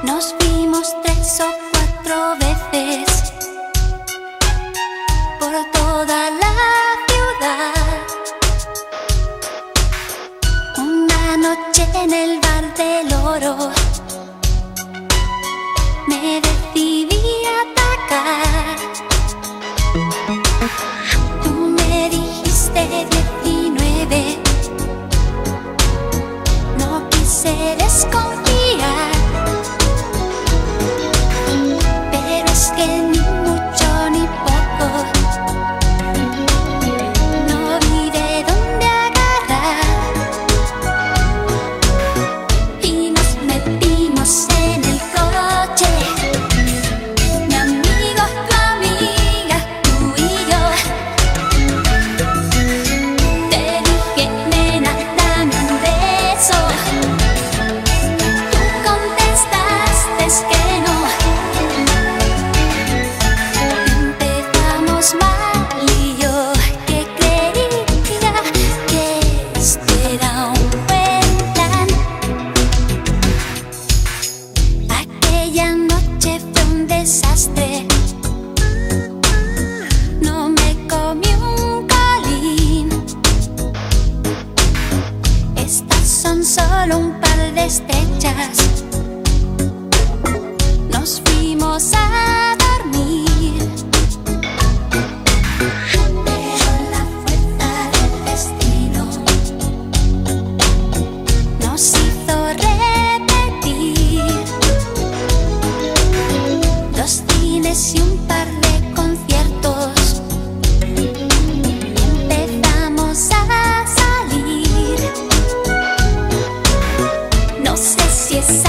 Nos vimos 3 o 4 veces por toda la ciudad. Una noche en el bar del Oro me decidí a atacar. Tú me dijiste 19, no quise desconfiar. Pero es que ni mucho ni poco, no vi de dónde agarrar. Y nos metimos en el coche, mi amigo, tu amiga, tú y yo. Te dije, nena, dame un beso. Tú contestaste que no. Empezamos mal y yo que creía que este era un buen plan. Aquella noche fue un desastre. No me comí un colín. Estas son solo un par de estrechas. Nos fuimos a dormir. Pero la fuerza del destino nos hizo repetir 2 cines y un par de conciertos. Empezamos a salir. No sé si es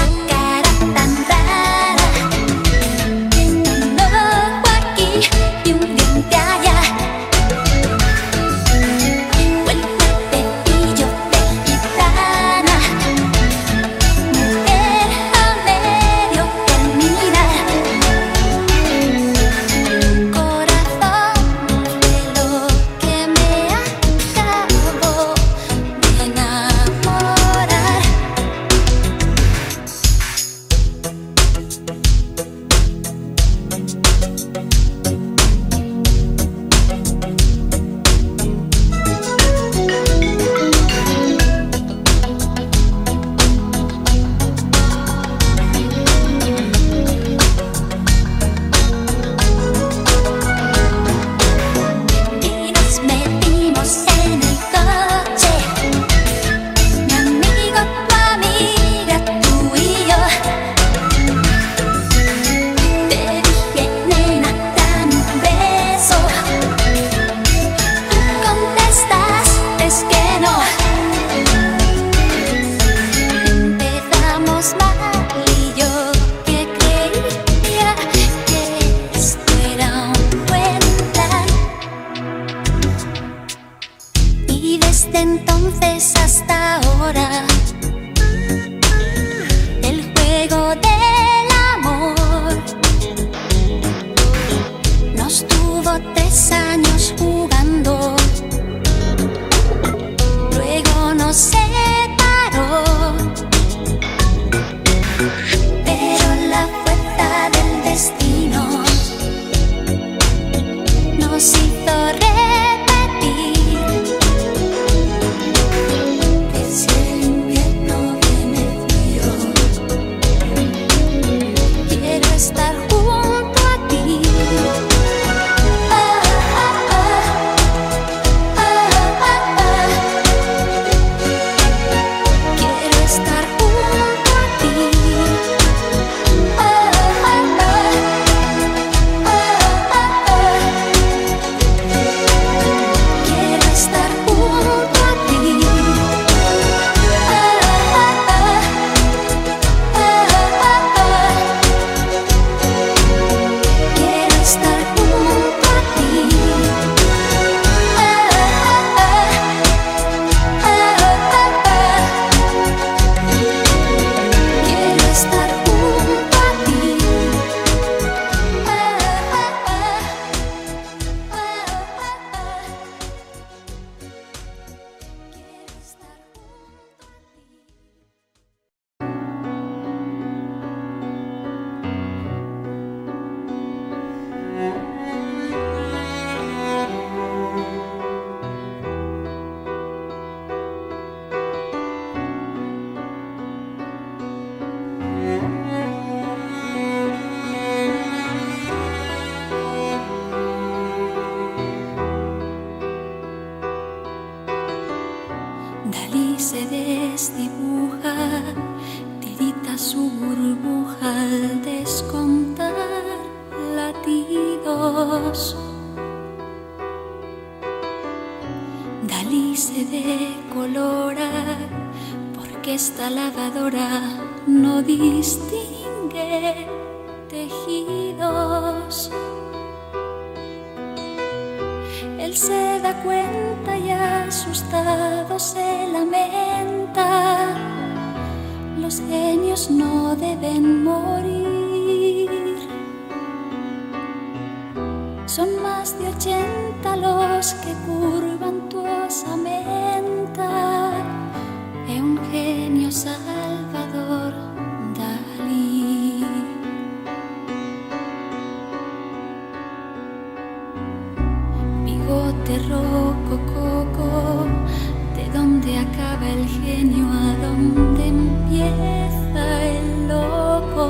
Dalí se desdibuja, tirita su burbuja al descontar latidos. Dalí se decolora porque esta lavadora no distingue tejidos. Él se da cuenta y asustado se lamenta. Los genios no deben morir. Son más de 80 los que curvan tu osamenta. Es un genio Salvador Dalí. Bigote rocococo, ¿de dónde acaba el genio? ¿A dónde empieza el loco?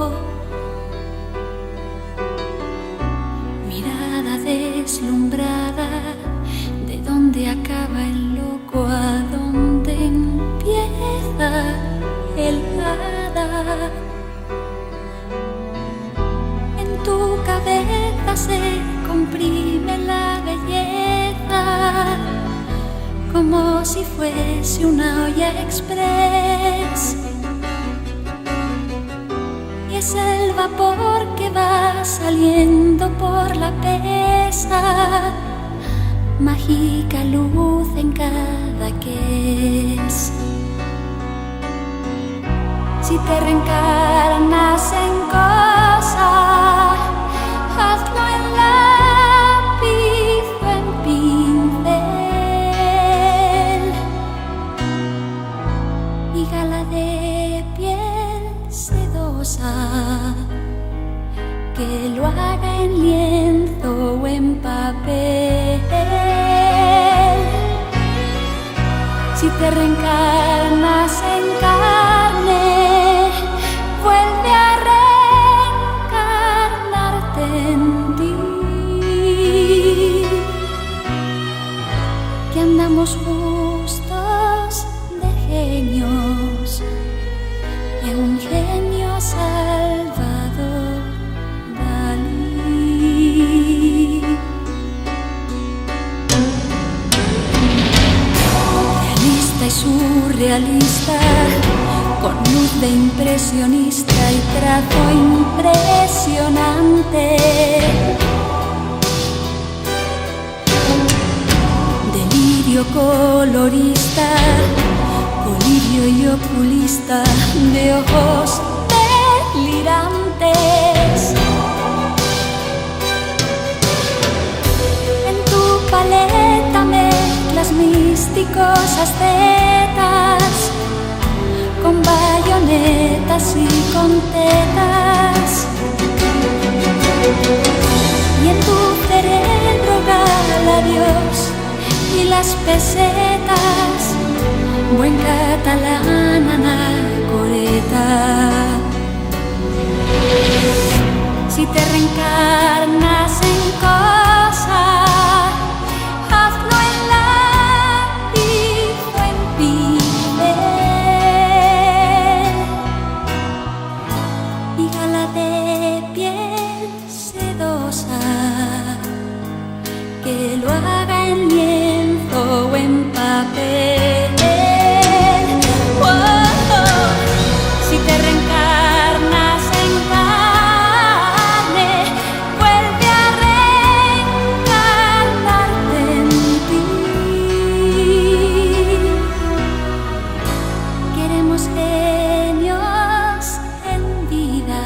Mirada deslumbrada, ¿de dónde acaba el loco? ¿A dónde empieza el hada? En tu cabeza se comprime la belleza como si fuese una olla express. Y es el vapor que va saliendo por la pesa, mágica luz en cada que es. Si te reencarnas en cosa, hazlo en lápiz o en pincel, y gala de piel sedosa, que lo haga en lienzo o en papel. Si te reencarnas en carne, vuelve a reencarnarte en ti, que andamos justos de genios, y un genio Salvador Dalí. Realista y surrealista, con luz de impresionista y trazo impresionante. Delirio colorista, colirio y oculista, de ojos delirantes. En tu paleta mezclas místicos ascetas, con bayonetas y con tetas. Y en tu cerebro gala Dios y las pesetas, buen catalán anacoreta. Si te reencarnas en cosa, hazlo en lápiz o en pincel, y gala de piel sedosa, que lo haga en lienzo o en papel. Oh, oh. Si te reencarnas en carne, vuelve a reencarnarte en ti. Queremos genios en vida,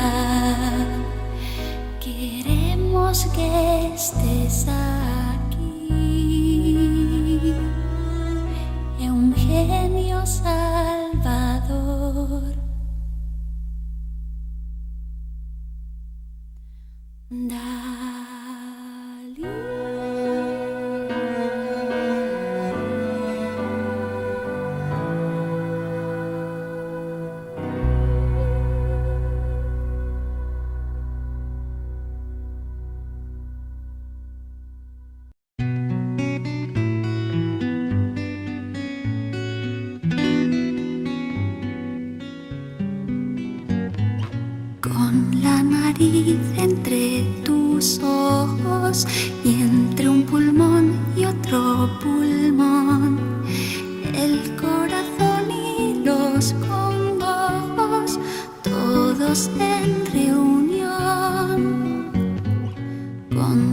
queremos que estés aquí, es un genio Salvador Dalí.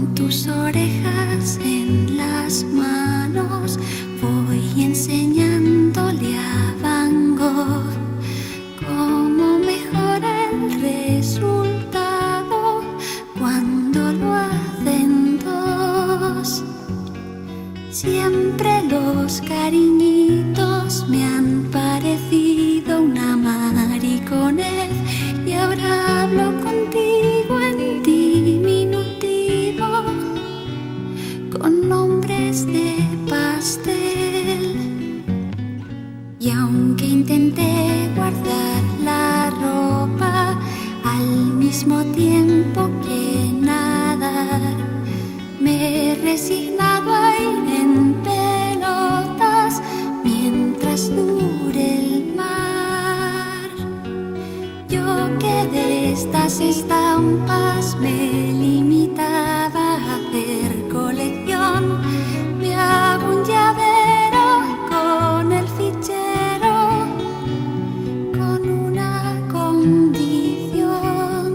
Con tus orejas en las manos voy enseñándole a Van Gogh cómo mejora el resultado cuando lo hacen dos. Siempre los cariñitos me han parecido una mariconez y ahora hablo contigo en diminutivo con nombres de pastel. Y aunque intenté guardar la ropa al mismo tiempo que nadar, me he resignado a ir en pelotas mientras dure el mar. Yo que de estas estampas me limitaba a hacer colección, me hago un llavero con el fichero con una condición: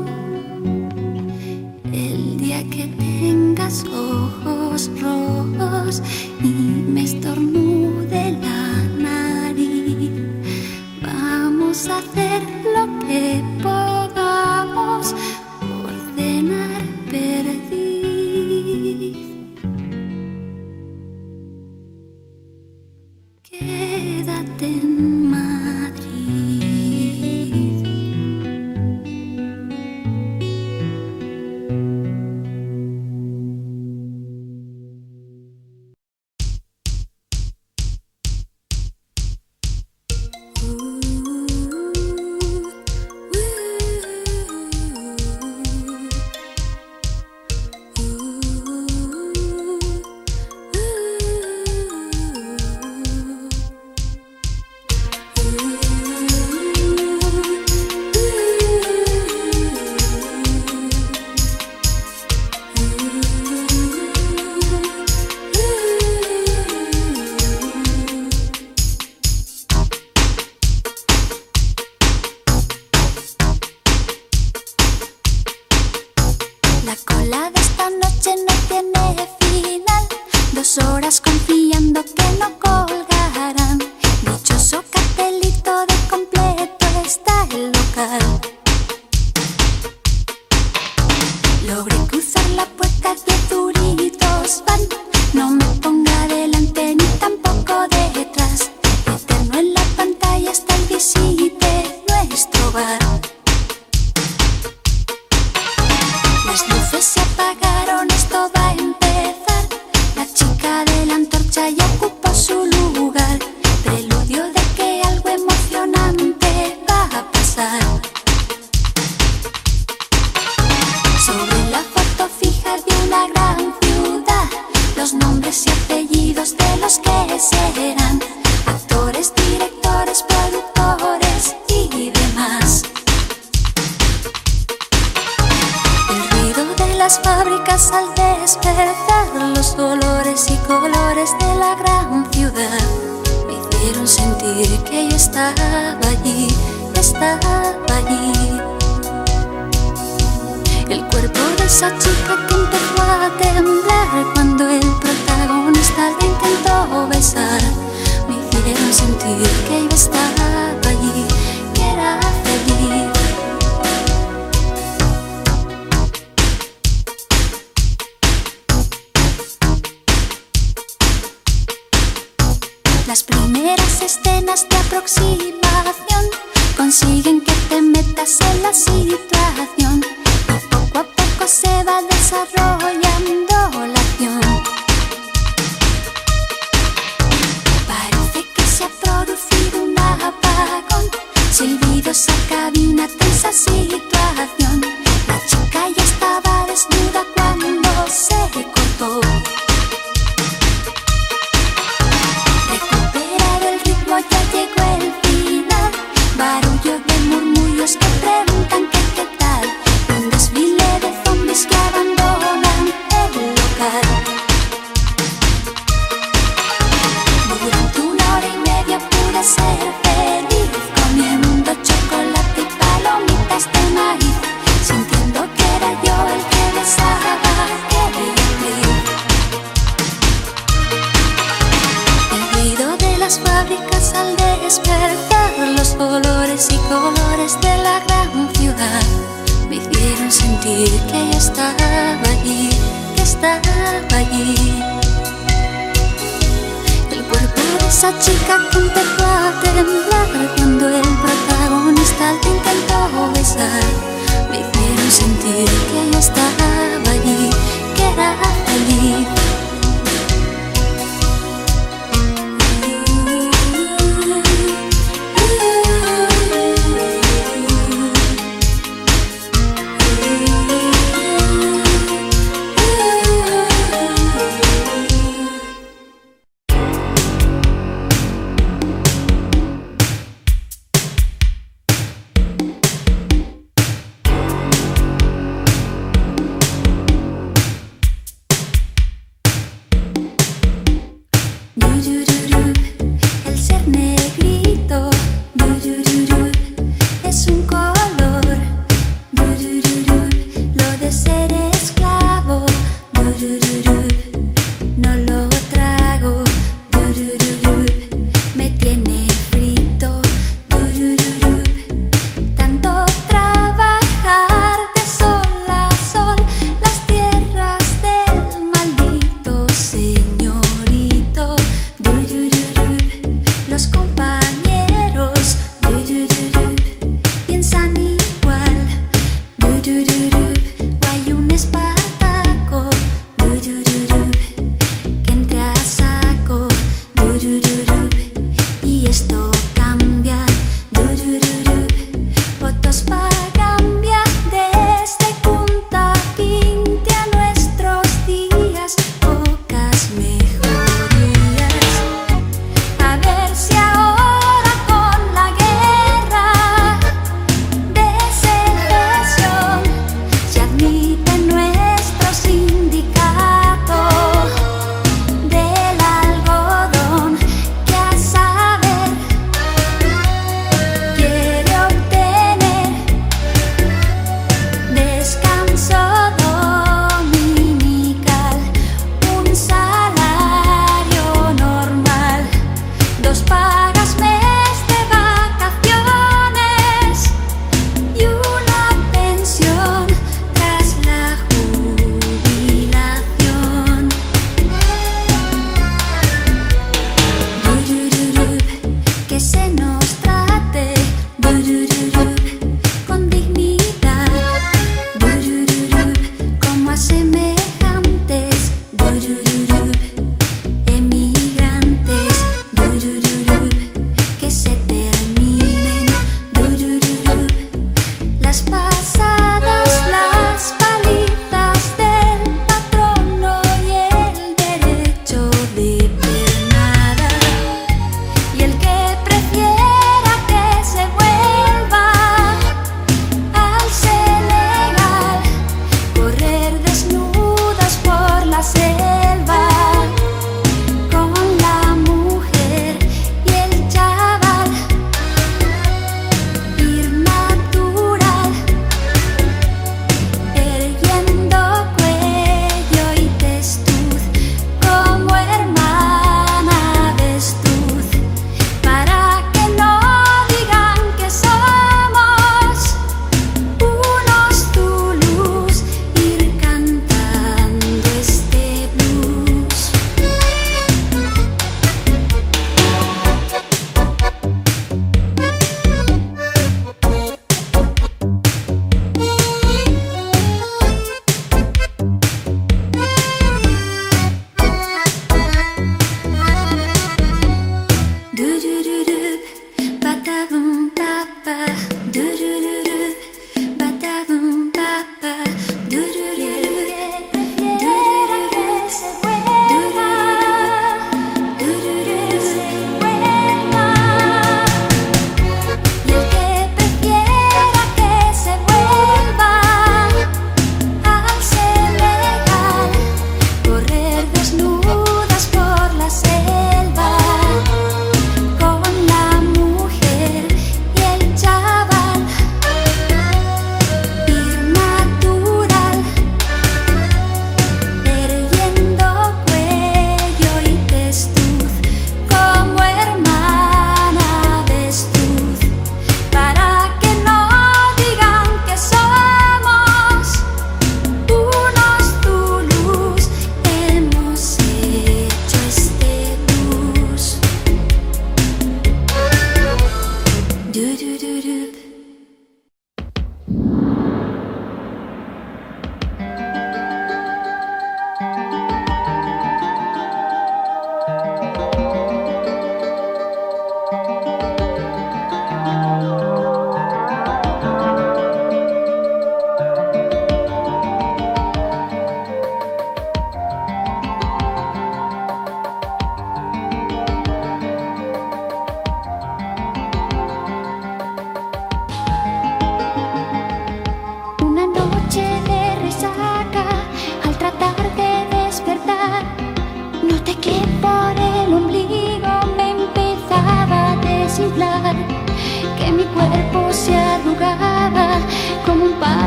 el día que tengas ojos rojos y me estornude la nariz, vamos a hacer lo que podamos por cenar perdiz. Quédate en Madrid. La cola de esta noche no tiene final, 2 horas confiando que no colgarán. Dichoso cartelito de completo está el local. Logré cruzar la puerta, 10 duritos van. No me ponga delante ni tampoco detrás. Eterno en la pantalla está el visite nuestro bar. Las luces se apagaron, esto va a empezar. La chica de la antorcha ya ocupó su lugar. Preludio de que algo emocionante va a pasar. Sobre la foto fija de una gran ciudad, los nombres y apellidos de los que serán actores, directores, productores y demás. Las fábricas al despertar, los olores y colores de la gran ciudad me hicieron sentir que yo estaba allí, estaba allí. El cuerpo de esa chica que empezó a temblar cuando el protagonista la intentó besar, me hicieron sentir que yo estaba allí, que era feliz. Las primeras escenas de aproximación consiguen que te metas en la situación y poco a poco se va desarrollando la acción. Parece que se ha producido un apagón, silbidos a cabina, tensa situación. La chica ya estaba desnuda cuando se cortó. Ya llegó el final, barullo de murmullos que preguntan que qué tal. Un desfile de zombies que abandonan despertar, los olores y colores de la gran ciudad me hicieron sentir que ella estaba allí, que estaba allí. El cuerpo de esa chica que empezó a temblar cuando el protagonista te intentó besar, me hicieron sentir que ella estaba allí, que era feliz.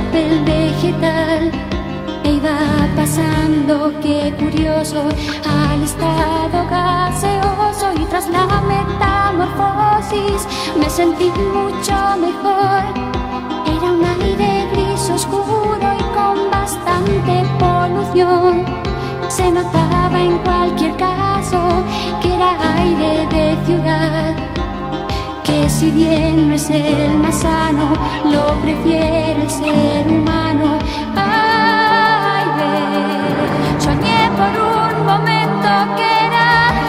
papel vegetal. E iba pasando, qué curioso, al estado gaseoso, y tras la metamorfosis me sentí mucho mejor. Era un aire gris oscuro y con bastante polución. Se notaba en cualquier caso que era aire de ciudad, que si bien no es el más sano, lo prefiere el ser humano. Ay, ve, soñé por un momento que era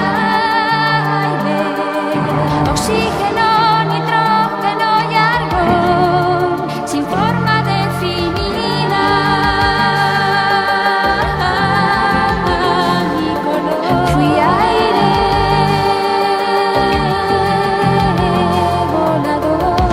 aire, oxígeno, nitrógeno y argón, sin forma definida ni color. Fui aire volador.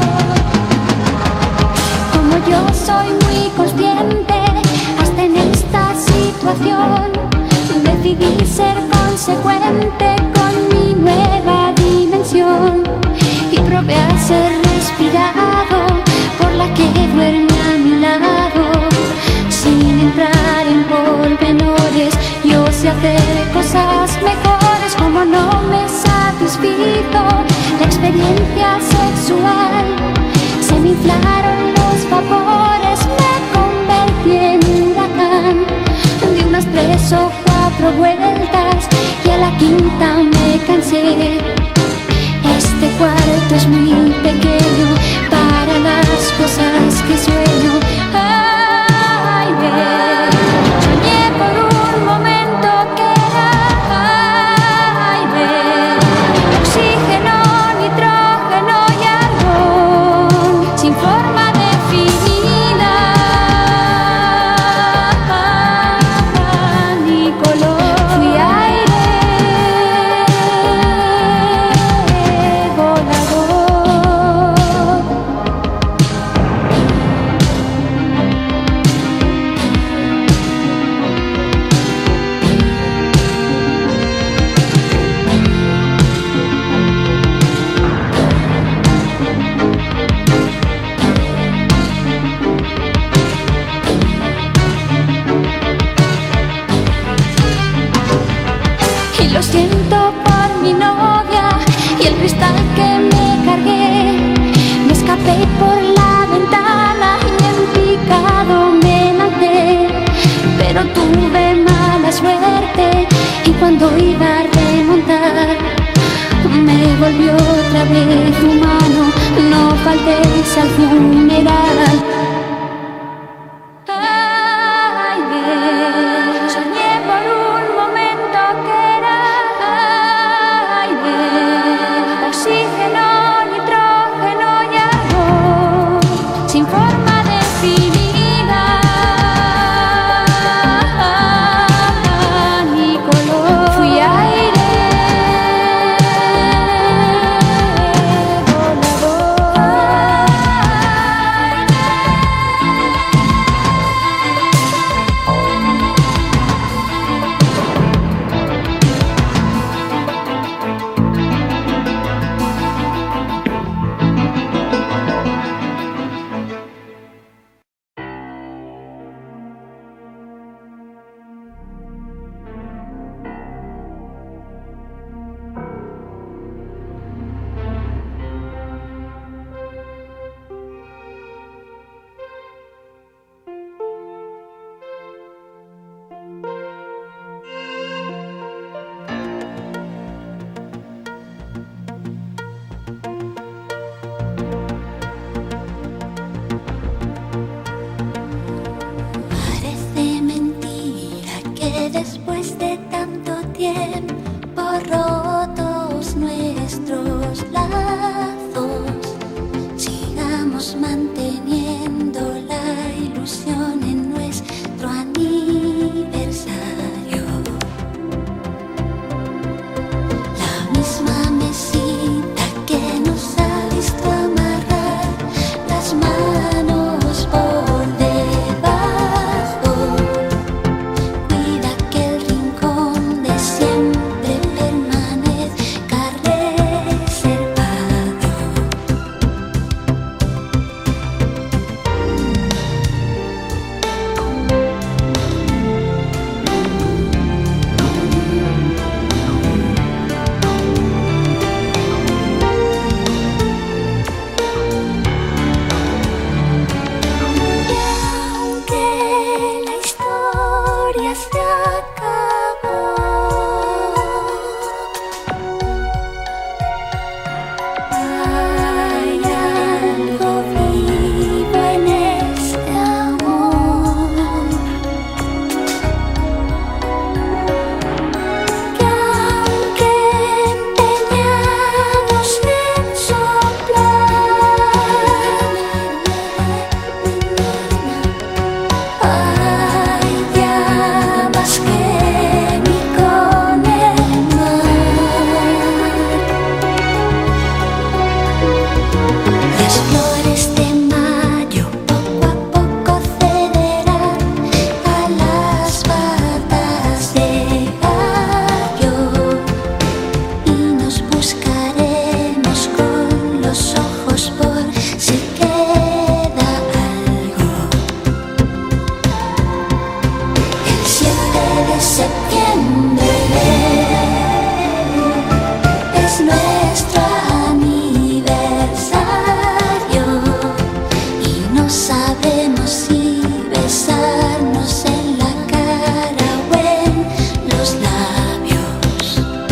Como yo soy muy consciente, hasta en esta situación decidí ser consecuente con mi nueva dimensión y probé a ser respirado por la que duerme a mi lado. Sin entrar en pormenores, yo sé hacer cosas mejores. Como no me satisfizo la experiencia sexual, se me inflaron los vapores, me convertí en huracán. Di unas 3 o 4 vueltas y a la quinta me cansé. Este cuarto es muy pequeño para las cosas que sueño. Ay, ve, soñé por un momento que era aire, oxígeno, nitrógeno y argón, sin forma definida ni color. Fui aire volador. Y lo siento por mi novia y el cristal que me cargué. Me escapé por la ventana y en picado me lancé, pero tuve mala suerte y cuando iba a remontar me volvió otra vez humano. No faltéis al funeral. Ay, ve, soñé por un momento que era aire, oxígeno, nitrógeno y argón, sin forma definida ni color. Fui aire volador. septiembre es nuestro aniversario y no sabemos si besarnos en la cara o en los labios.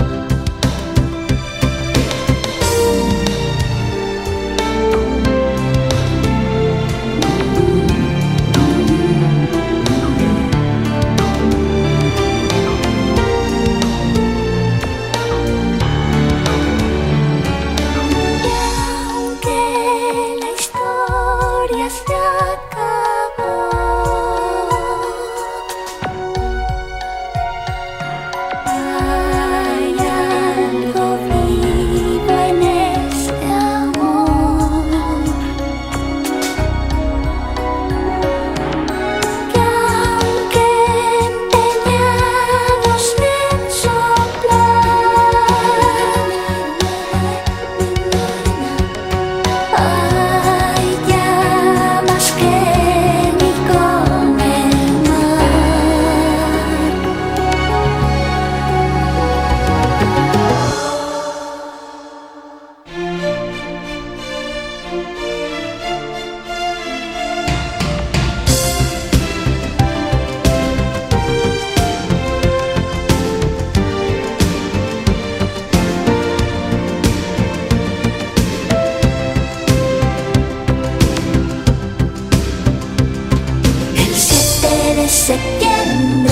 Septiembre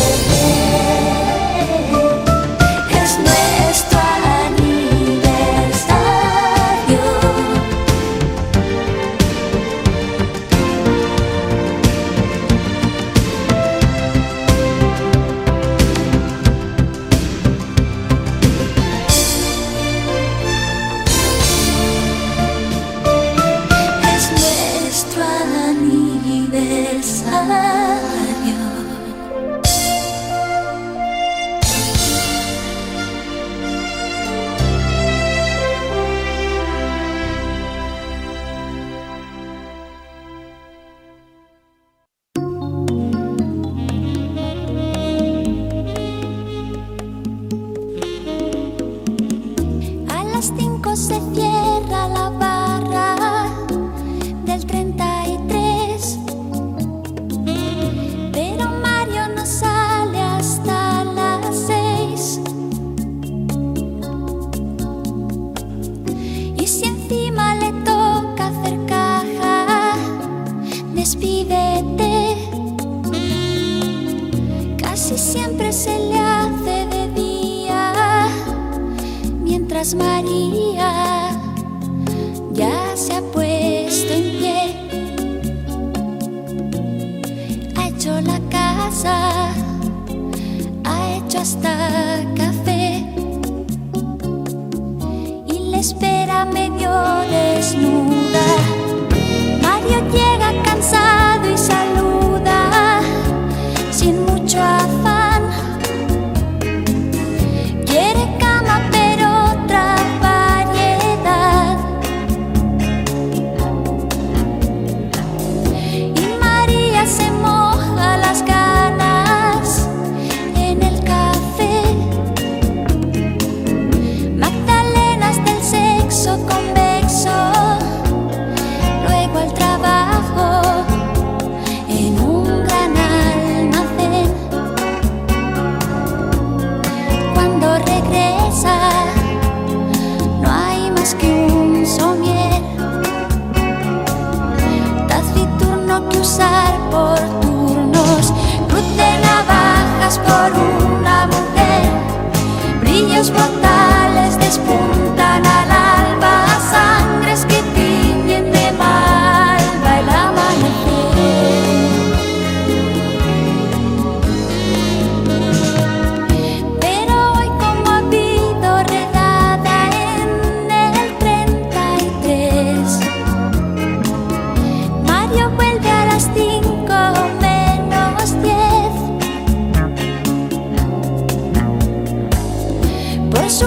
es nuestro aniversario. Es nuestro aniversario. A las 5 se cierra la barra del 33, pero Mario no sale hasta las 6. Y si encima le toca hacer caja, despídete. Casi siempre se le hace de día, mientras María ya se ha puesto en pie. Ha hecho la casa, ha hecho hasta café y le espera medio desnuda. Mario llega cansado y saluda sin mucho afán. Quiere cama pero otra variedad. Y María se moja las ganas en el café. Magdalenas del sexo convexo, luego al trabajo en un gran almacén. Cuando regresa no hay más que un somier taciturno que usar por turnos. Cruz de navajas por una mujer, brillos brutales despuntan al alba, sangres que tiñen de malva el amanecer. Pero hoy, como ha habido redada en el 33, Mario vuelve a las 5:-10. Por su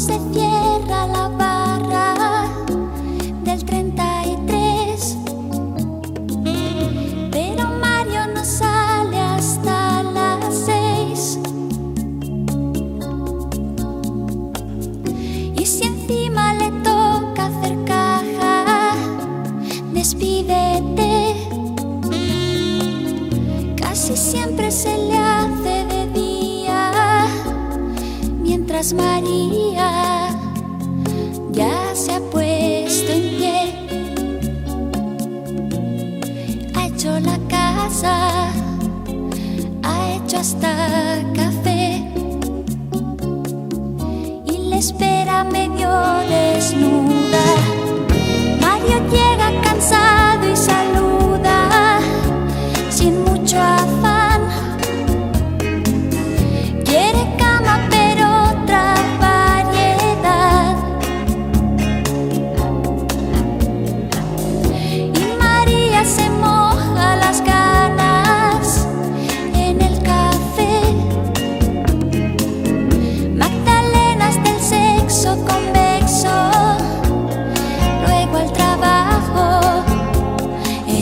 se cierra la barra del 33, pero Mario no sale hasta las 6. Y si encima le toca hacer caja, despídete. Casi siempre se le hace de día, mientras María ya se ha puesto en pie. Ha hecho la casa, ha hecho hasta café y le espera medio desnuda. Mario llega cansado y saluda sin mucho afán. Quiere cama pero otra variedad. Y María se moja las ganas en el café. Magdalenas del sexo convexo, luego al trabajo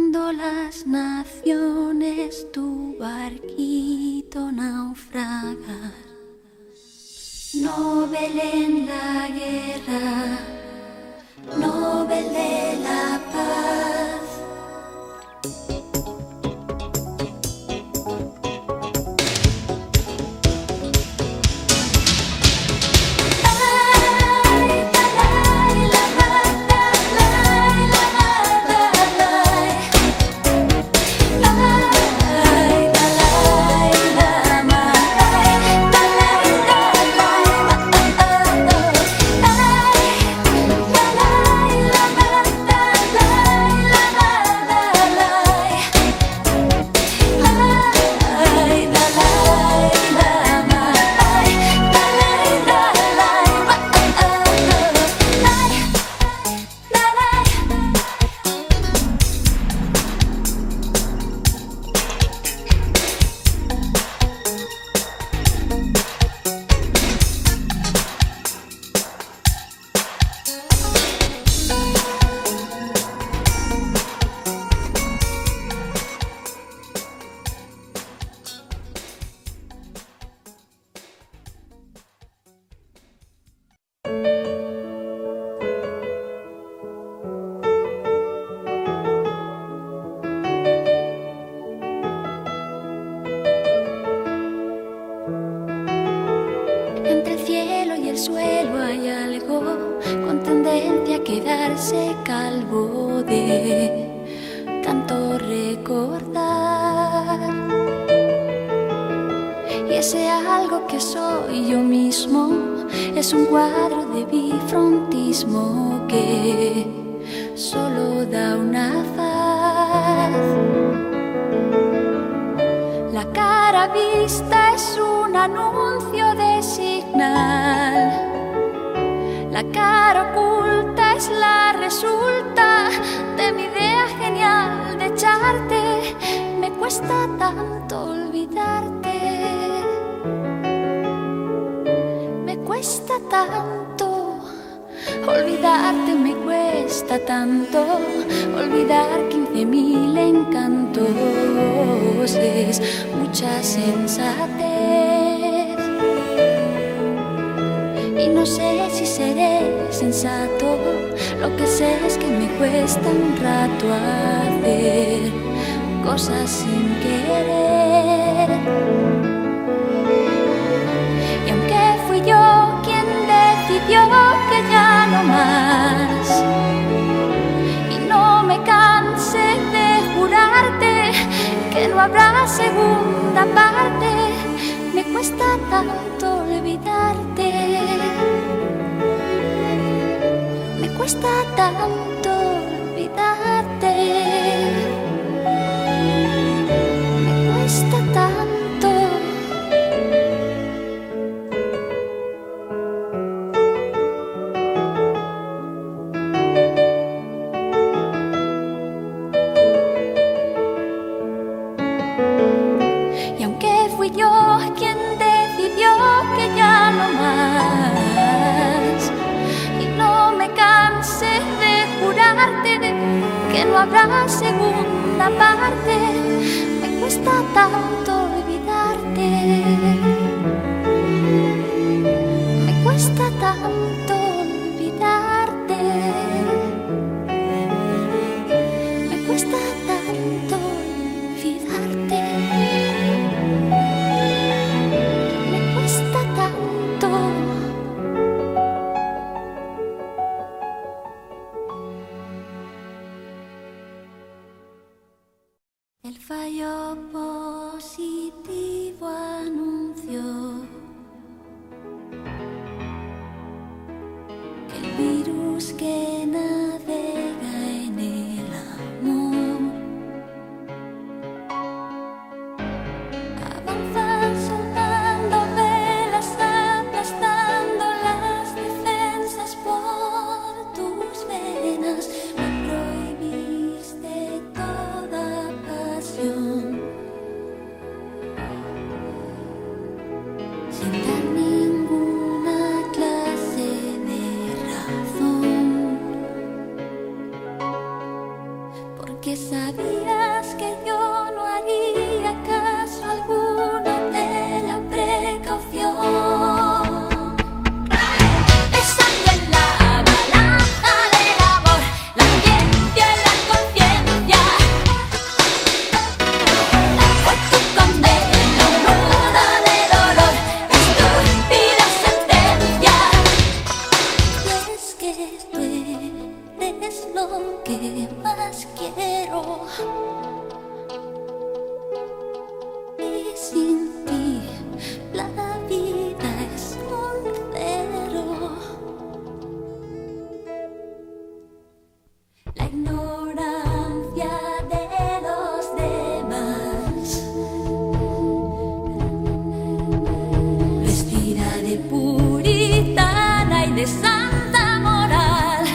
cruzando las naciones tu barquito naufragar. Nobel en la guerra, Nobel de la paz. Suelo hay algo con tendencia a quedarse calvo de tanto recordar. Y ese algo que soy yo mismo es un cuadro de bifrontismo que solo da una faz. La cara vista es un anuncio de señal. La cara oculta es la resulta de mi idea genial de echarte. Me cuesta tanto olvidarte. Me cuesta tanto olvidarte, me cuesta tanto olvidar 15.000 encantos. Es mucha sensatez. Y no sé si seré sensato, lo que sé es que me cuesta un rato hacer cosas sin querer. Y aunque fui yo quien decidió que ya no más, y no me canse de jurarte que no habrá segunda parte, me cuesta tanto olvidarte. Me cuesta tanto olvidarte. Me cuesta tanto. Y aunque fui yo quien decidió que ya no más, y no me canse de jurarte que no habrá segunda parte, me cuesta tanto olvidarte. Me cuesta tanto olvidarte. Me cuesta tanto olvidarte. Me cuesta tanto. El fallo positivo anunció que el virus que navega en el amor avanza soltando velas, aplastando las defensas por tus venas. Me prohibiste toda pasión. decías que yo no haría caso alguno de la precaución. Pesando en la balanza del amor, la ciencia y la conciencia, fue tu condena muda de dolor, estúpida sentencia. Y es que tú eres lo que más quiero, y sin ti la vida es un cero. La ignorancia de los demás, vestida de puritana y de santa moral,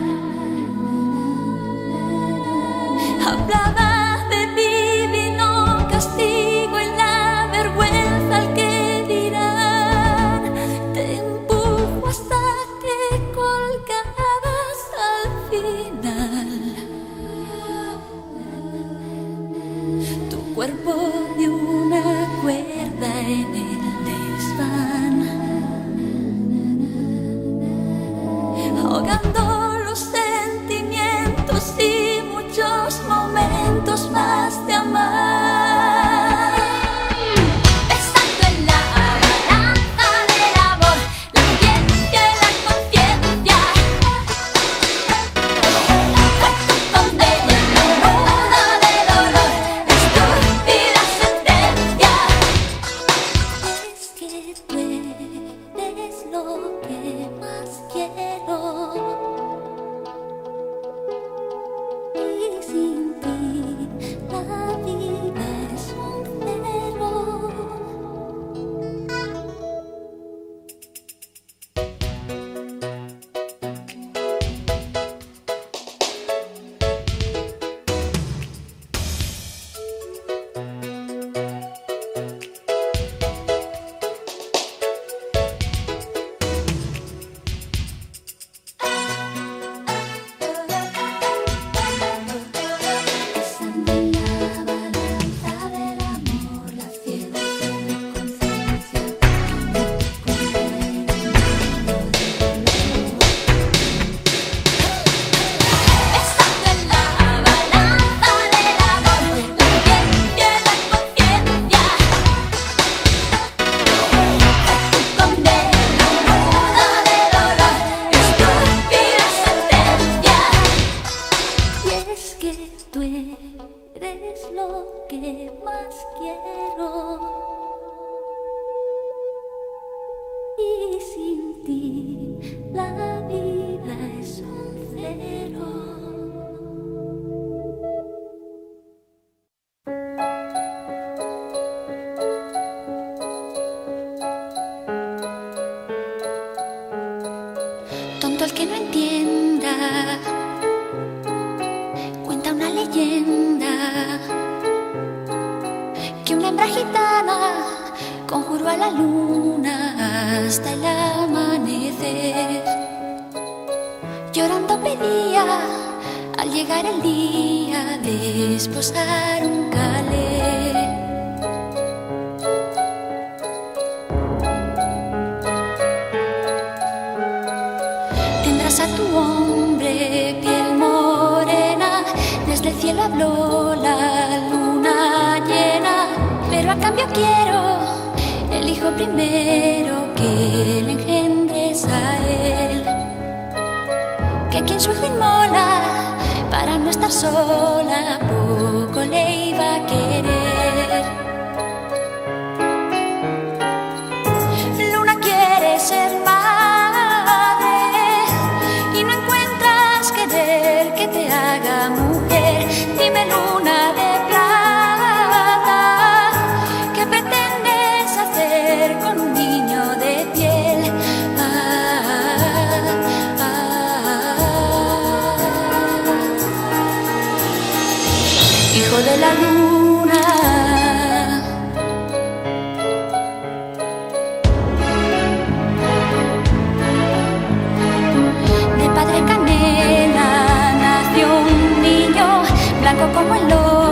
hablaba de divino castigo y la vergüenza al que dirán. Te empujo hasta que colgabas al final. Tu cuerpo de una cuerda en el desván, ahogando los sentimientos y muchos momentos más de amar. Pesando en la balanza del amor, la ciencia y la conciencia, fue tu condena muda de dolor, estúpida sentencia. Es que tú eres lo que más quiero, y sin ti la vida es un cero. Pesando en la balanza del amor, la ciega y la conciencia, de tu condena de dolor. Pesando en la balanza del amor, la ciencia y la conciencia, tu condena muda de dolor, estúpida sentencia. Y es que tú eres lo que más quiero, y sin ti la vida es un cero. Tonto el que no entienda, cuenta una leyenda, que una hembra gitana conjuró a la luna hasta el amanecer. Llorando pedía al llegar el día de esposar un calé. Tendrás a tu hombre piel morena, desde el cielo habló la luna llena, pero a cambio quiero el hijo primero que le engendres a él, que quien su hijo inmola para no estar sola poco le iba a querer. Luna quiere ser madre y no encuentras querer que te haga mujer. Dime, luna de plata, ¿qué pretendes hacer con un niño de piel? Hijo de la luna, de padre canela nació un niño blanco como el oro.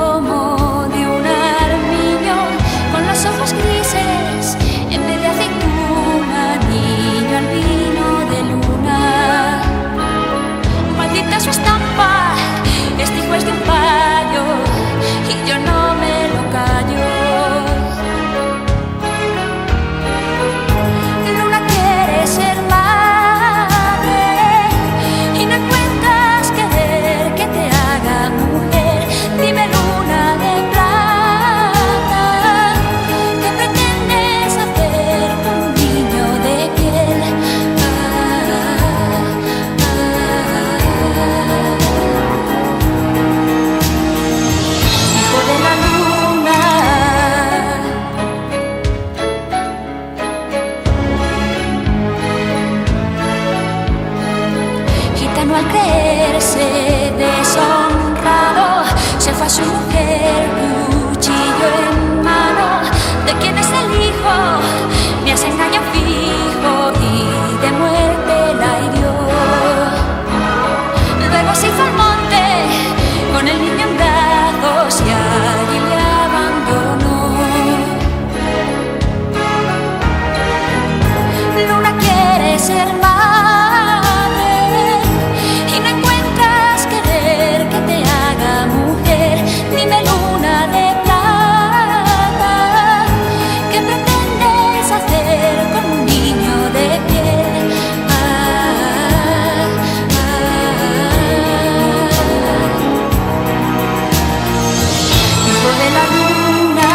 mujer, cuchillo en mano. ¿De quién es el hijo? Me hace engaño fijo y de muerte la hirió. Luego se fue al monte con el niño en brazos y allí le abandonó. Luna quiere ser madre y no encuentras querer que te haga mujer. Dime, luna de plata, ¿qué pretendes hacer con un niño de piel? Hijo de la luna.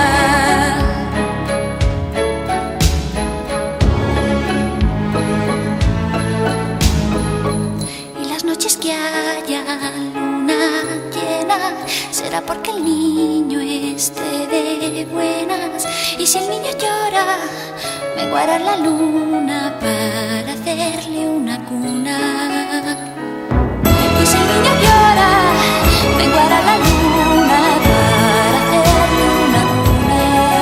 Y las noches que haya luna llena será porque el niño esté de buenas. Y si el niño llora, menguará la luna para hacerle una cuna. Y si el niño llora, menguará la luna para hacerle una cuna.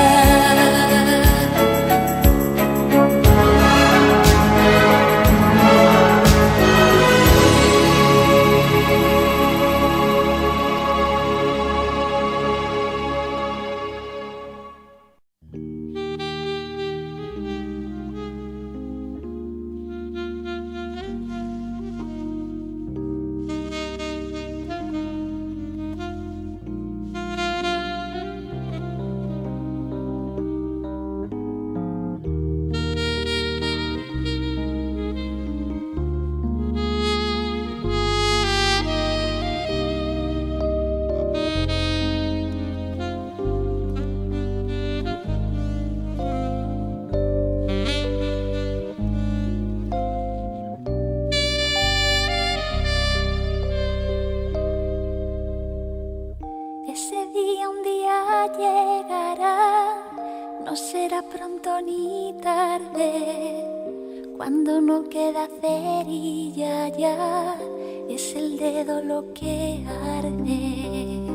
Ese día un día llegará, no será pronto ni tarde, cuando no queda cerilla ya, es el dedo lo que arde.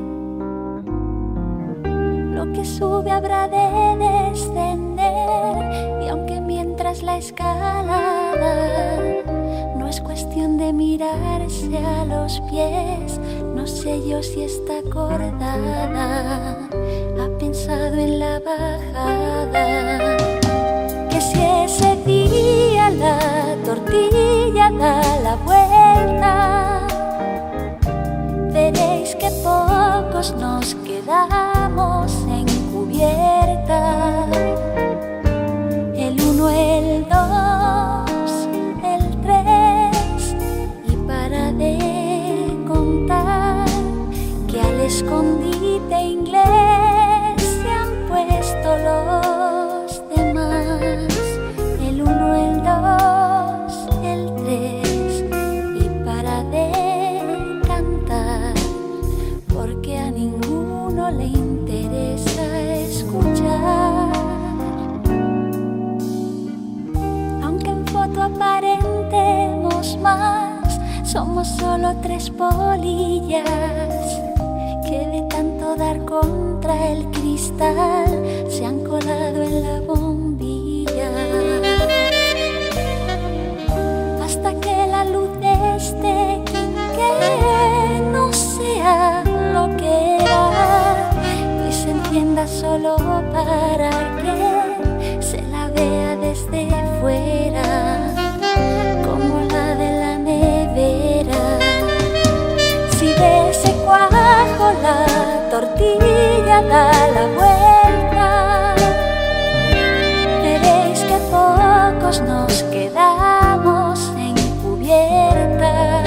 Lo que sube habrá de descender, y aunque mientras la escalada no es cuestión de mirarse a los pies, no sé yo si está acordada, ha pensado en la bajada. Que si ese día la tortilla da la vuelta, veréis que pocos nos quedamos en cubierta. El 1, el 2, el 3, y para de contar que al escondite inglés se han puesto los demás. El 1, el 2, el 3, y para de cantar, porque a ninguno le interesa escuchar. Aunque en foto aparentemos más, somos solo 3 polillas que de tanto dar contra el cristal se han colado en la bombilla. Hasta que la luz de este quinqué no sea lo que era y se entienda solo para que se la vea desde fuera, como la de la nevera. Si de ese cuajo la tortilla da la vuelta, veréis que pocos nos quedamos en cubierta.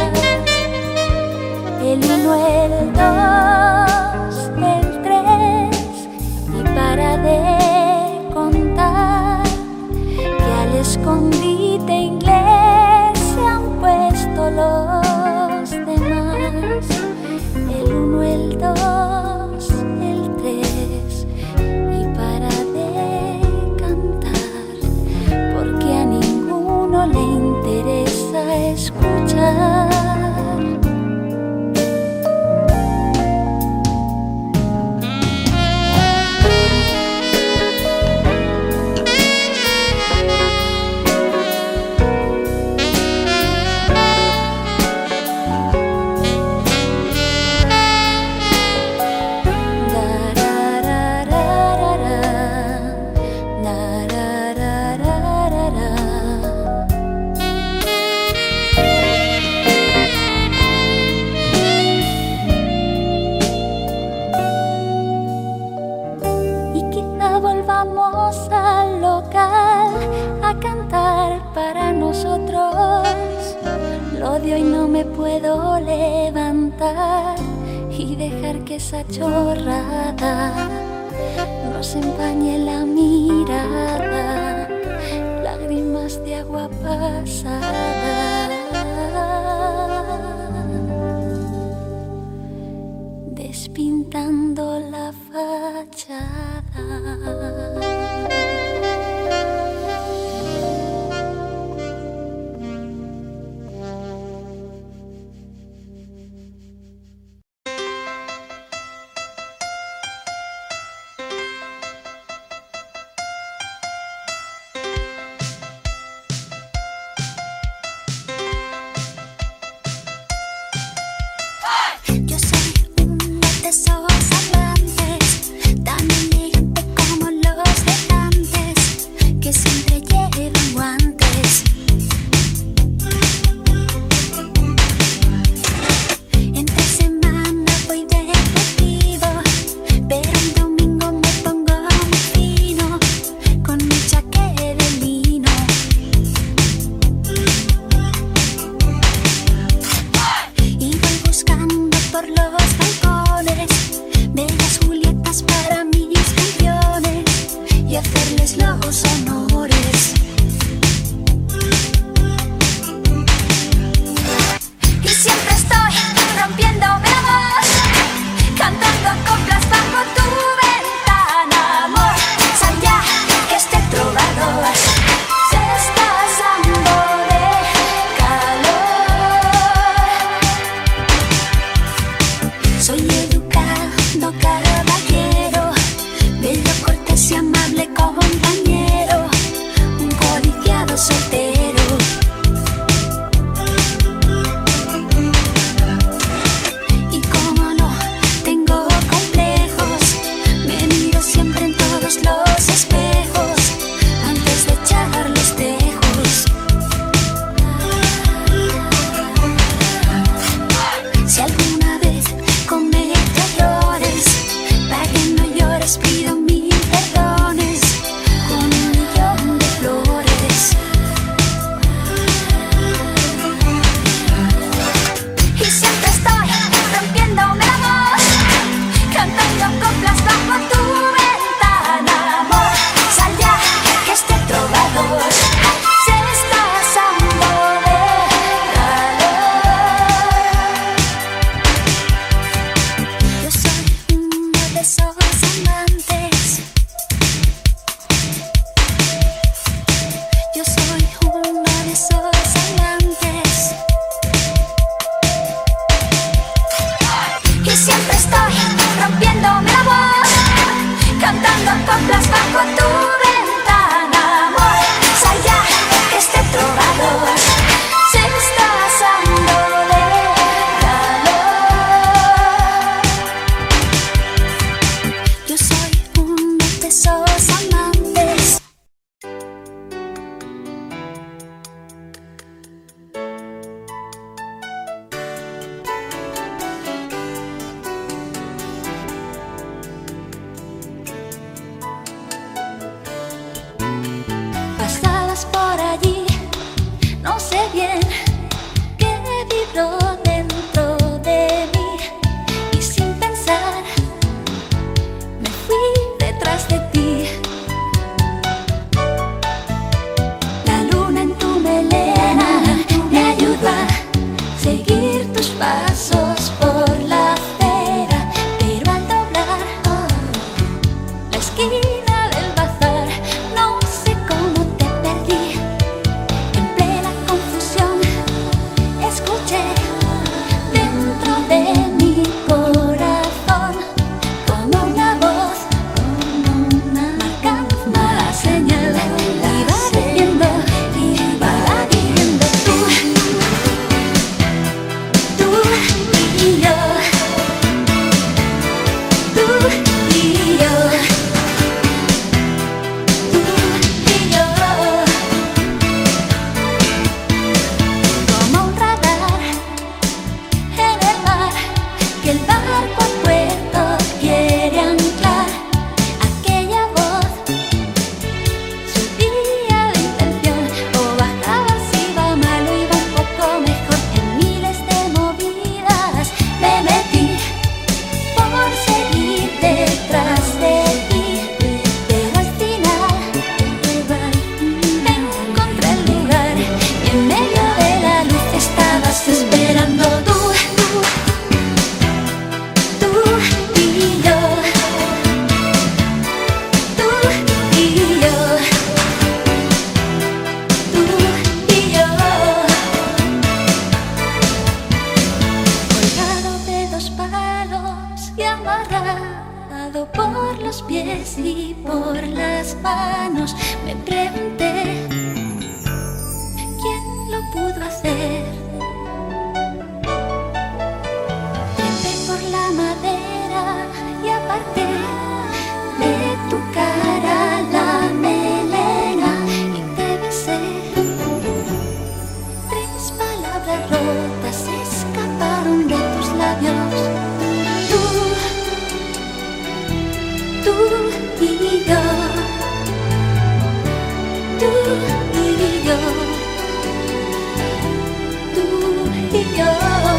El 1, el 2, el 3, y para de contar que al escondite inglés se han puesto los demás. El 1, el 2, el 3, me puedo levantar y dejar que esa chorrada nos empañe la mirada, lágrimas de agua pasada, despintando la fachada. Yo soy una de esos amantes, tan elegante como los de antes, que siempre llevan guantes. Entre semana voy deportivo, pero un domingo me pongo muy fino, con mi chaqueta de lino. Y voy buscando por los balcones bellas Julietas para mis campeones y hacerles los honores. Y siempre estoy rompiéndome la voz, cantando coplas bajo tu ventana, amor. Sal ya, que este trovador se está asando de calor. Soy educado caballero, bello, cortés y amable compañero. agarrado por los pies y por las manos. Me pregunté, ¿quién lo pudo hacer? Trepé por la madera y aparté de tu cara la melena y te besé. 3 palabras rotas escaparon de tus labios. Tú y yo, tú y yo, tú y yo.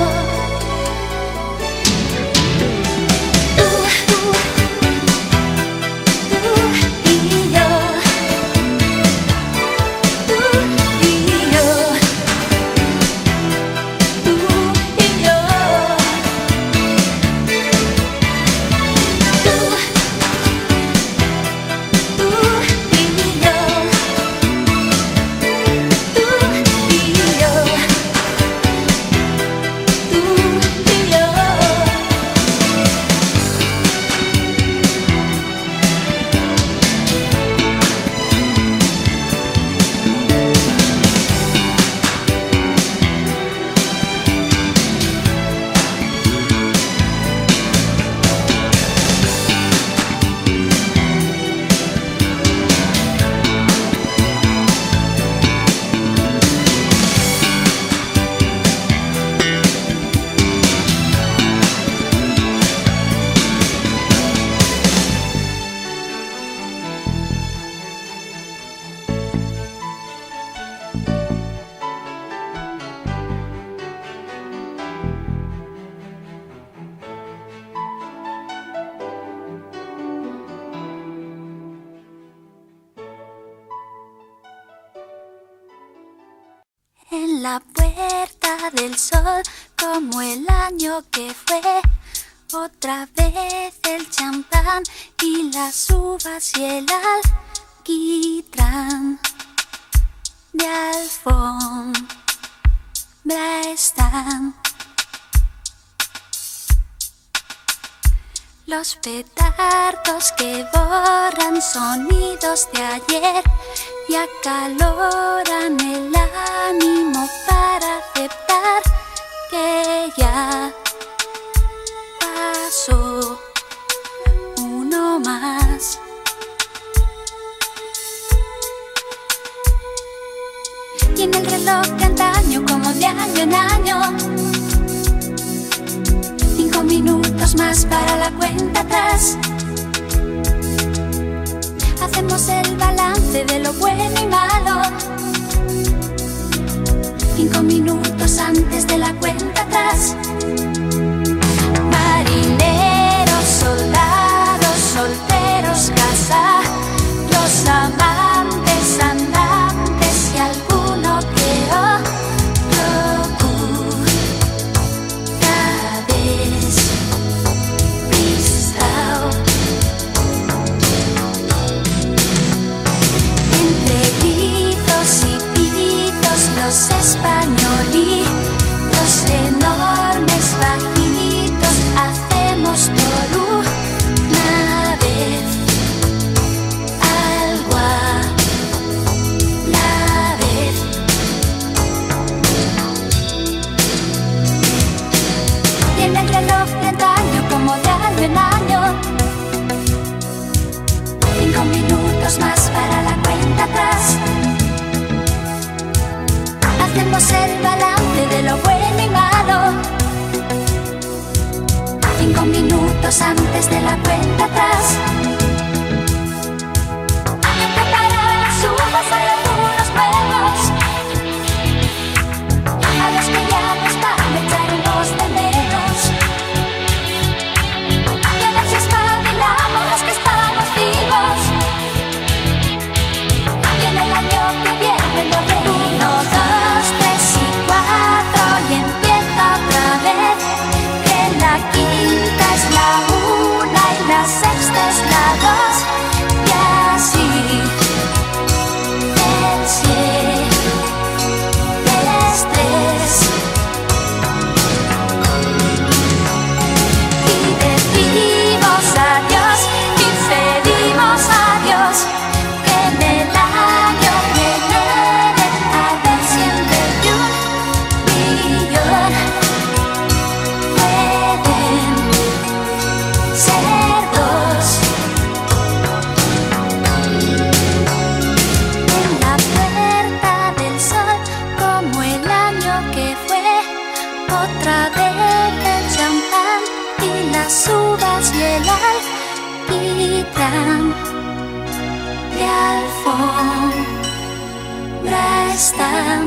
En la puerta del sol, como el año que fue, otra vez el champán y las uvas y el alquitrán de alfombra están. Los petardos que borran sonidos de ayer y acaloran el ánimo para aceptar que ya pasó uno más. Y en el reloj de antaño, como de año en año, 5 minutos más para la cuenta atrás. Hacemos el balance de lo bueno y malo. 5 minutos antes de la cuenta atrás. Marineros, soldados, solteros, casados, amantes, andantes y alguno que los españolitos enormes, bajitos, hacemos por una vez algo a la vez. Y en el reloj de antaño, como de año en año, 5 minutos más para la cuenta atrás. Hacemos el balance de lo bueno y malo. 5 minutos antes de la cuenta atrás. Preparar las uvas hay algunos nuevos, a los que ya no están echaremos de menos. Y a ver si espabilamos los que estamos vivos. Y en el año que viene lo de 1, 2, 3 y 4 y empieza otra vez, que la quinta es la 1 y la sexta es la 2 y así del 7 es 3 y decimos alquitrán, de alfombra están.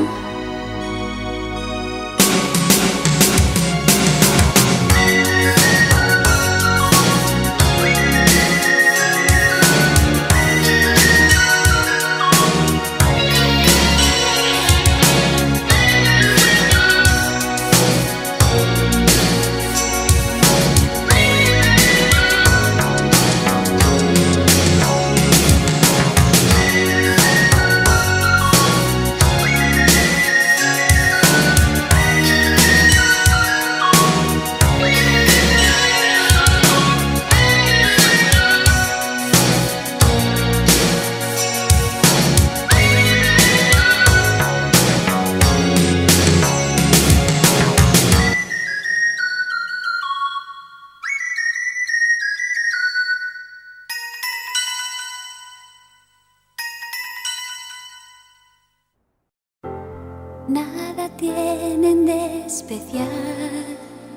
Nada tienen de especial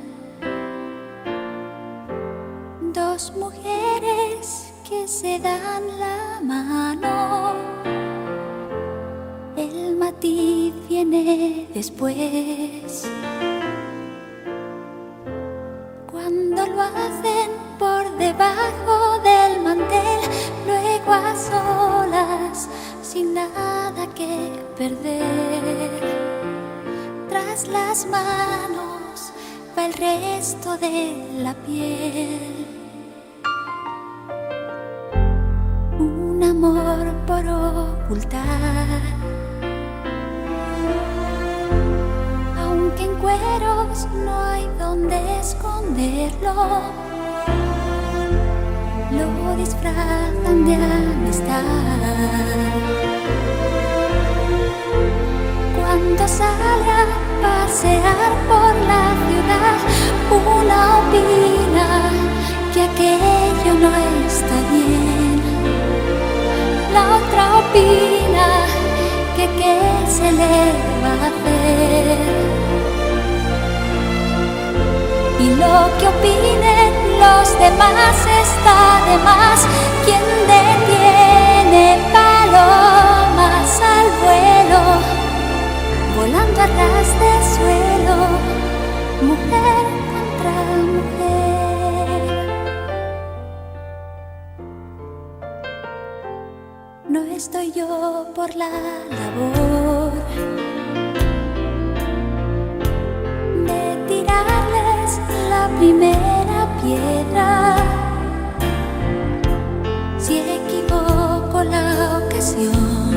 dos mujeres que se dan la mano. El matiz viene después, cuando lo hacen por debajo del mantel, luego a solas, sin nada que perder. Tras las manos va el resto de la piel. Un amor por ocultar, aunque en cueros no hay donde esconderlo, lo disfrazan de amistad. Cuando sale a pasear por la ciudad, una opina que aquello no está bien, la otra opina que qué se le va a hacer. Y lo que opinen los demás está de más. Quien detiene palomas al vuelo, volando a ras de suelo, mujer contra mujer. No estoy yo por la labor de tirarles la primera piedra. Si equivoco la ocasión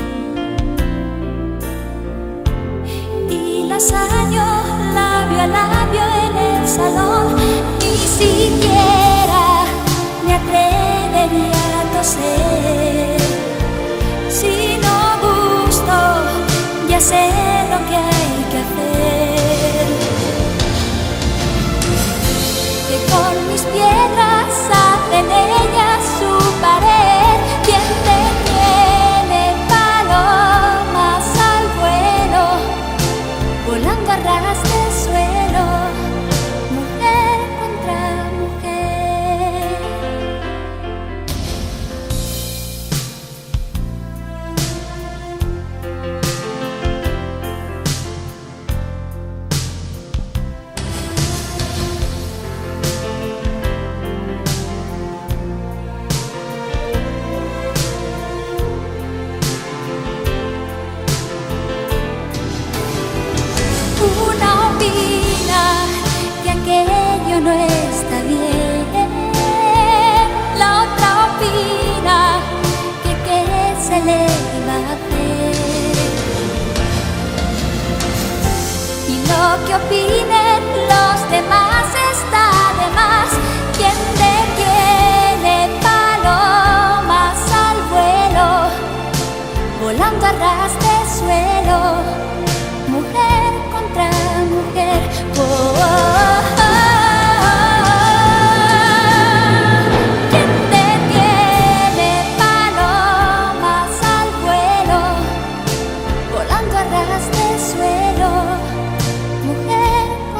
y las hallo labio a labio en el salón, ni siquiera me atrevería a toser. Si no gusto, ya sé lo que hay que hacer. Que con mis piedras hacen ellas su pared. Quien detiene palomas al vuelo, volando a ras de suelo, mujer contra mujer. Una opina que aquello no está bien, la otra opina que qué se le va a hacer. Y lo que opinen los demás está de más. Quien detiene palomas al vuelo, volando a ras de suelo, mujer contra mujer. Oh, oh, oh, oh. Quien detiene palomas al vuelo, volando a ras de suelo, mujer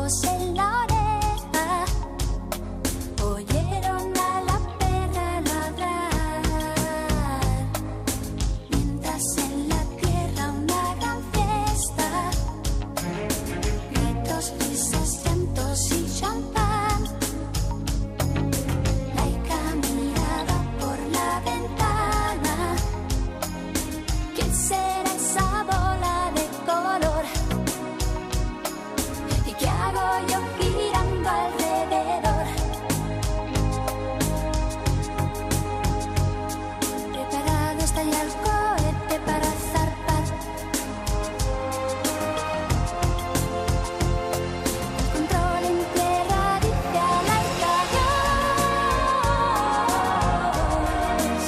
mosquitos en la oreja oyeron a la perra ladrar, mientras en la tierra una gran fiesta, gritos, risas, llantos y champán. Laika miraba por la ventana. ¿Quién será esa bola de color? ¿Y qué hago yo girando alrededor? Preparado está ya el cohete para zarpar. El control en tierra dice a Laika adiós.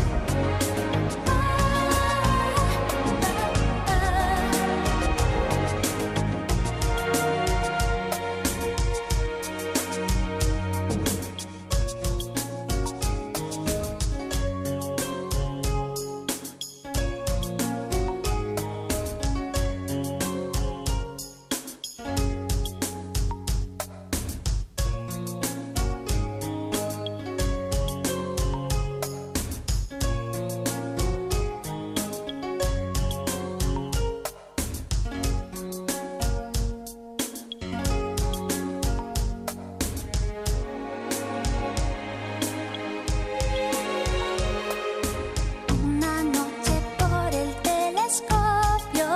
Una noche por el telescopio,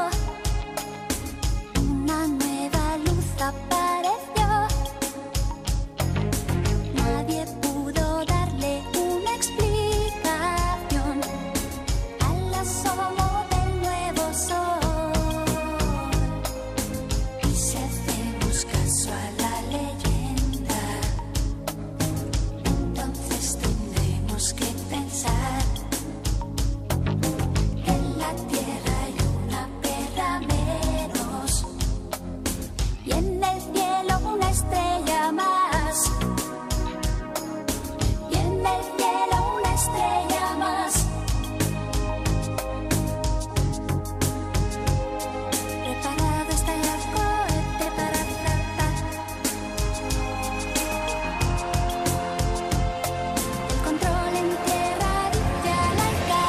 una nueva luz apareció. Nadie pudo darle una explicación al asomo del nuevo sol. Y si hacemos caso a la leyenda, entonces tendremos que pensar que en la tierra hay una perra menos y en el cielo una estrella más. Y en el cielo una estrella más. Preparado está ya el cohete para zarpar. El control en tierra dice a Laika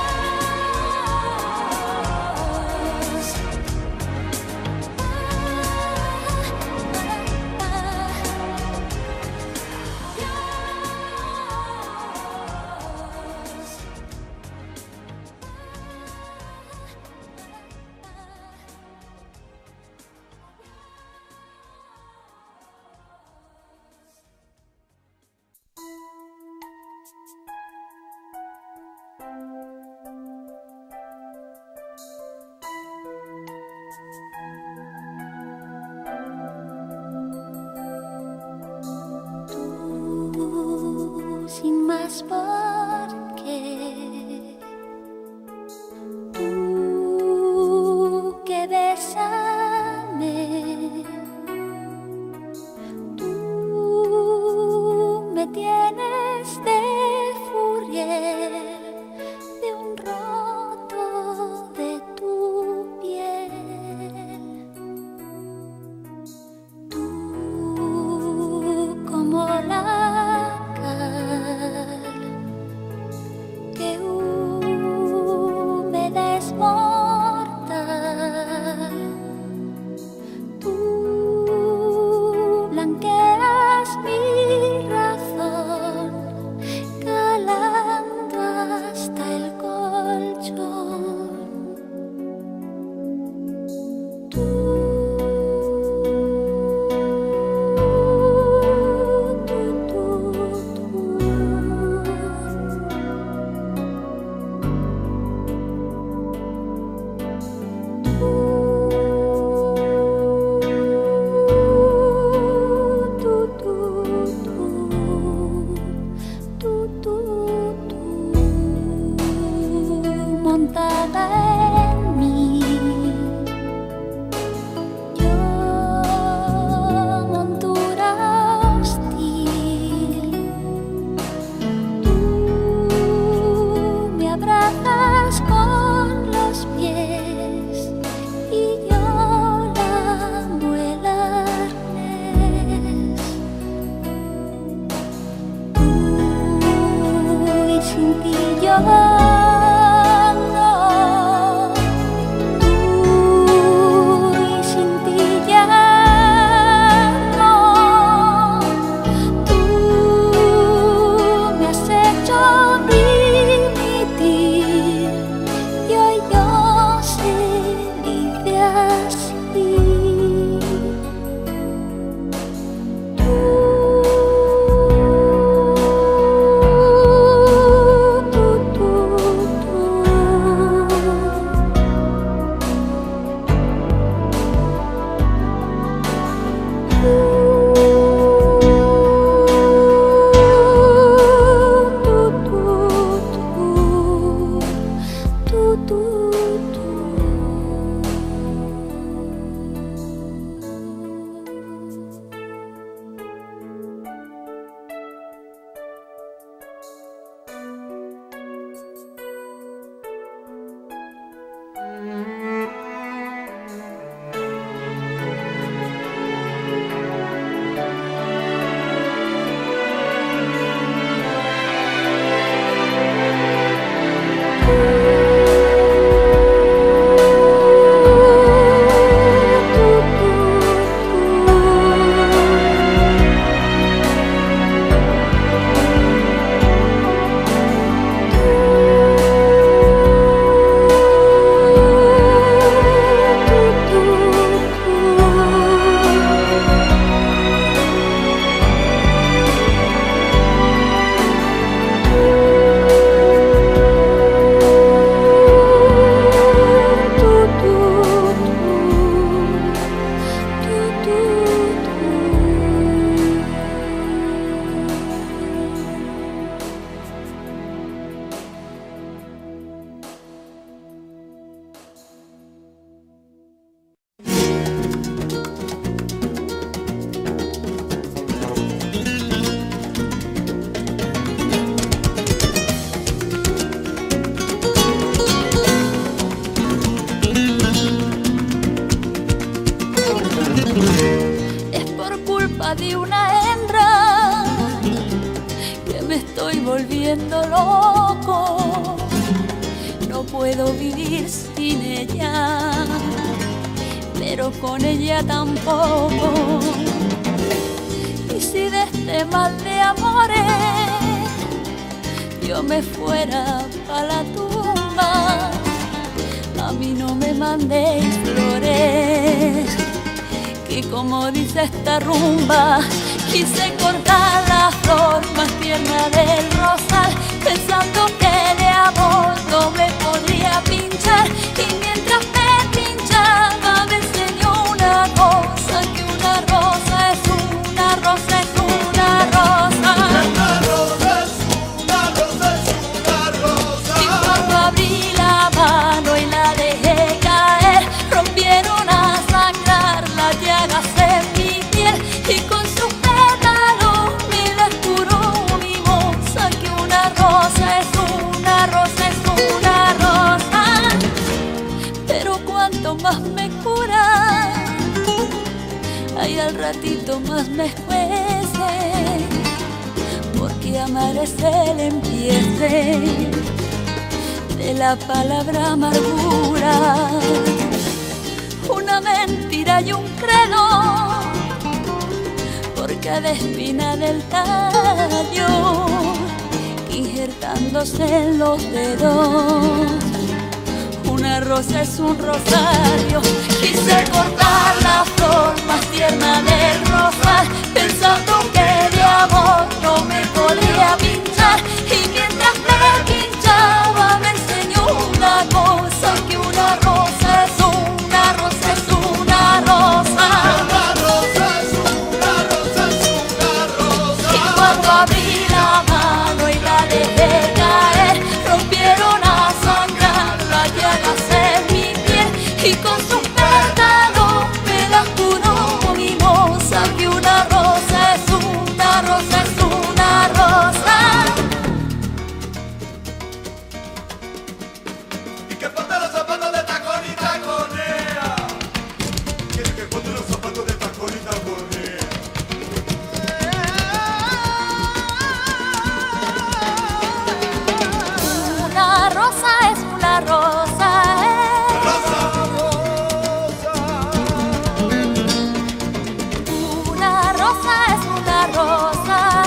adiós. Tú, sin más por qué, tú que bésame, tú me tienes de furia, de un roto de tu piel. Tú como la cal De una hembra que me estoy volviendo loco, no puedo vivir sin ella, pero con ella tampoco. Y si de este mal de amores yo me fuera pa' la tumba, a mí no me mandéis flores, que como dice esta rumba, quise cortar la flor más tierna del rosal, pensando que de amor no me podría pinchar. Y mientras me pinchaba me enseñó una cosa, que una rosa es una rosa, es una rosa. Una rosa es una rosa, es una rosa. Y cuando abrí la mano y la dejé caer, rompieron a sangrar las llagas en mi piel, y con sus pétalos me las curó mi moza, que una rosa es una rosa, es una rosa. Pero cuanto más me cura, ay, al ratito más me escuece, porque amar es el empiece de la palabra amargura, una mentira y un credo por cada espina del tallo, injertándose en los dedos. Una rosa es un rosario, quise cortar la flor más tierna del rosal, pensando que de amor no me podría pinchar. Y mientras me pinchaba me enseñó una cosa, que una rosa es una rosa, es una rosa. Una rosa es una rosa, es una rosa. Y cuando abrí la mano y la dejé caer, rompieron a sangrar las llagas en mi piel, y con sus pétalos me las curó mi moza, que una rosa es una rosa, es una rosa. Y que ponte los zapatos de tacón y taconea. Quiere que ponte los zapatos de tacón y taconea. Una rosa es una rosa, Rosa, una rosa es una rosa,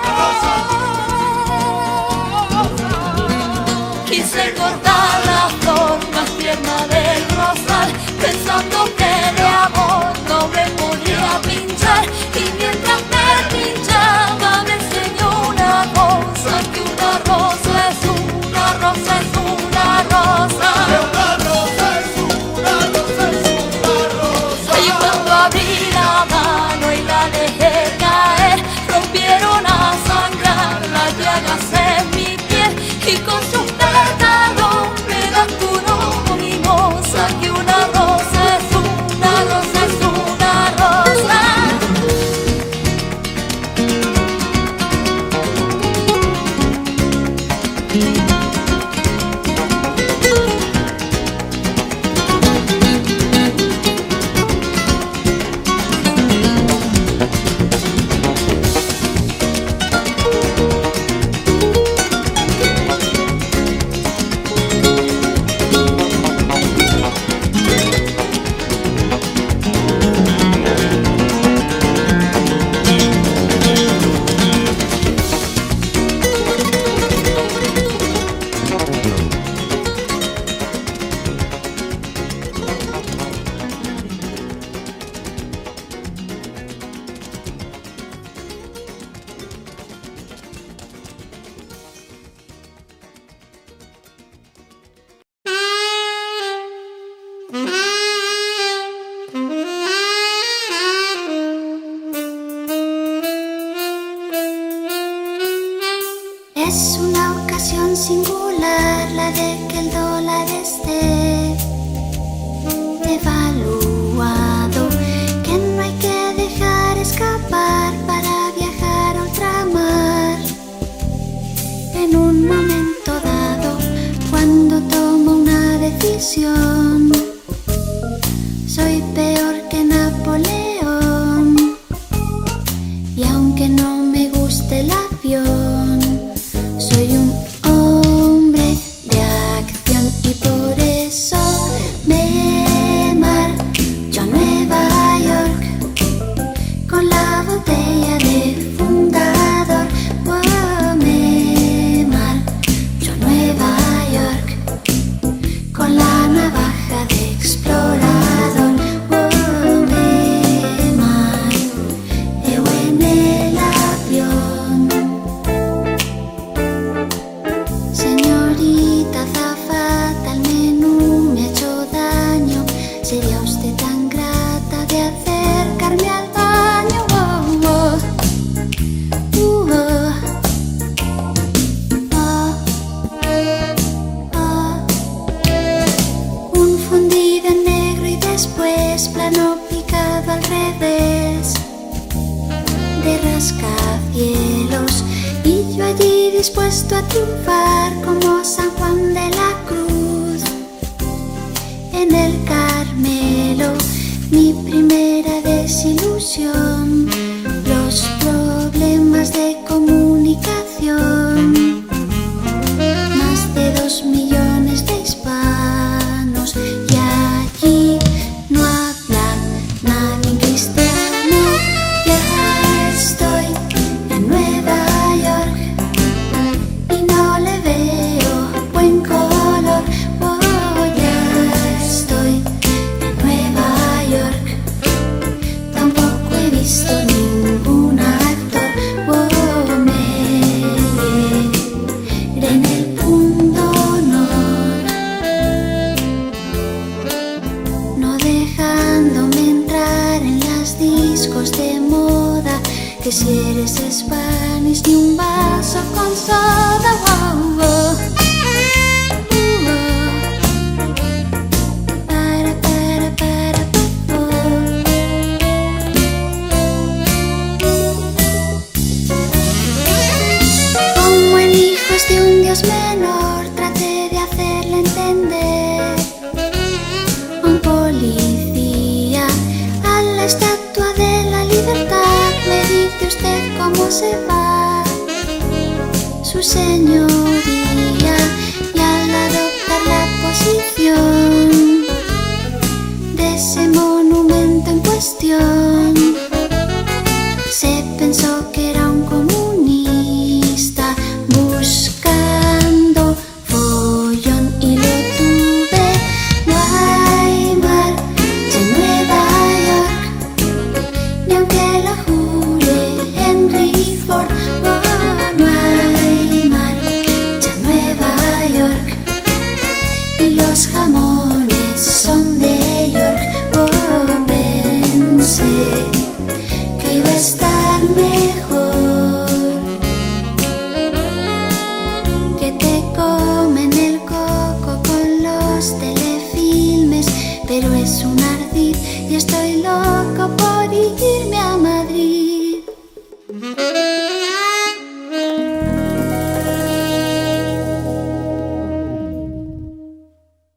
Quise cortar la flor más tierna del rosal, pensando que de amor no me podía pinchar. Y mientras me pinchaba me enseñó una cosa, que una rosa es una rosa, es una rosa. una rosa es una rosa, es una rosa. Y cuando abrí la mano y Es una ocasión singular la de que el dólar esté devaluado, que no hay que dejar escapar para viajar a ultramar. En un momento dado, cuando tomo una decisión, soy peor que Napoleón. Y aunque no me guste el avión, soy un hombre de acción y por eso me marcho a Nueva York con la botella de fundador. Oh, me marcho a Nueva York con la navaja de explorador. Oh, me mareo en el avión. Señorita azafata, el menú me ha hecho daño. ¿Sería usted tan grata de acercarme al baño? Oh, oh. Oh. Un fundido en negro y después plano picado al revés, de rascacielos, y yo allí dispuesto a triunfar como San Juan de la Cruz. En el Carmelo, mi primera desilusión, los problemas de comunicación. Más de 2 millones de hispanos y allí no habla nadie cristiano. Ya estoy en Nueva York y no le veo buen color. Oh, ya estoy en Nueva York, tampoco he visto ningún actor. Oh, me iré en el punto honor, no dejándome entrar en las discos de moda, que si eres Spanish ni un vaso con soda. Oh, oh. Como en Hijos de un Dios menor, traté de hacerle entender a un policía, a la Estatua de la Libertad. Me dice usted cómo se va su señor.